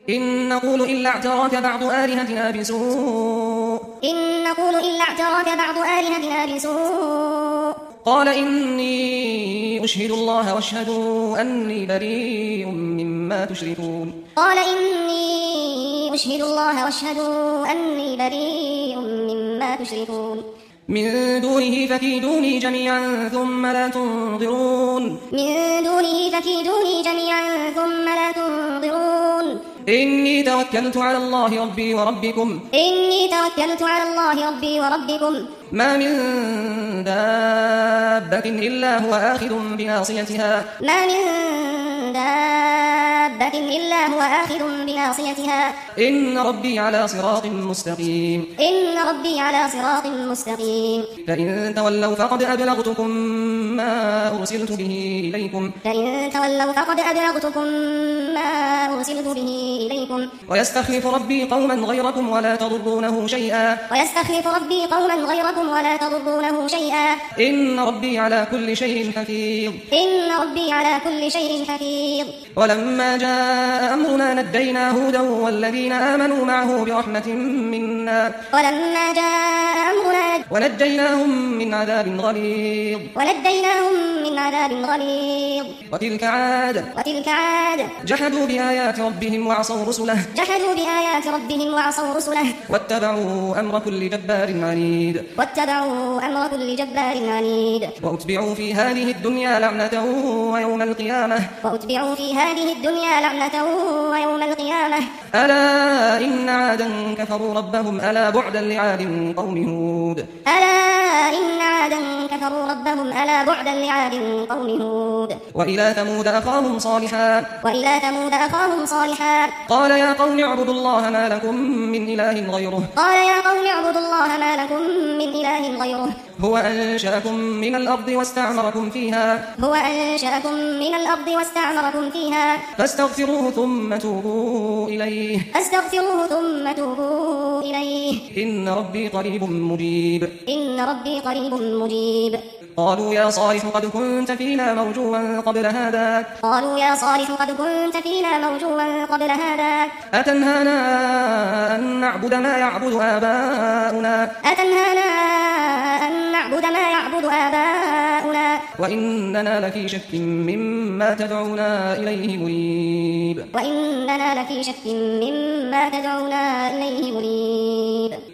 إن نقول إلا اعتراك بعض آلهتنا بسوء إن نقول إلا اعتراك بعض آلهتنا بسوء قال إني أشهد الله واشهدوا أني بريء مما تشركون قال إني أشهد الله واشهدوا أني بريء مما تشركون من دونه فكيدوني جميعا ثم لا تنظرون من دونه فكيدوني جميعا ثم لا تنظرون إني توكلت على الله ربي وربكم إني توكلت على الله ربي وربكم ما من دابة إلا هو آخذ بناصيتها ما من دابة إلا هو آخذ بناصيتها إن ربي على صراط مستقيم إن ربي على صراط مستقيم فإن تولوا فقد أبلغتكم ما أرسلت به إليكم فإن تولوا فقد أبلغتكم ما أرسلت به إليكم ويستخلف ربي قوما غيركم ولا تضرونه شيئا ويستخلف ربي قوما غيركم ولا تضرونه شيئا إن ربي على كل شيء حفيظ إن ربي على كل شيء حفيظ ولما جاء أمرنا نجينا هودا والذين آمنوا معه برحمة منا ولما جاء أمرنا ونجيناهم من عذاب غليظ وتلك عاد جحدوا بآيات ربهم وعصوا رسله واتبعوا أمر كل جبار عنيد وأتبعوا في هذه الدنيا لعنة ويوم القيامة ألا إن عادا كفروا ربهم ألا بعدا لعاد قوم هود وإلى ثمود أخاهم صالحا قال يا قوم اعبدوا الله ما لكم من إله غيره هو أنشأكم من الأرض واستعمركم فيها فاستغفروه ثم توبوا إليه إن ربي قريب مجيب قالوا يا صالح قد كنت فينا مرجوا قبل هذا أتنهانا أن نعبد ما يعبد آباؤنا وإننا لفي شك مما تدعونا إليه مريب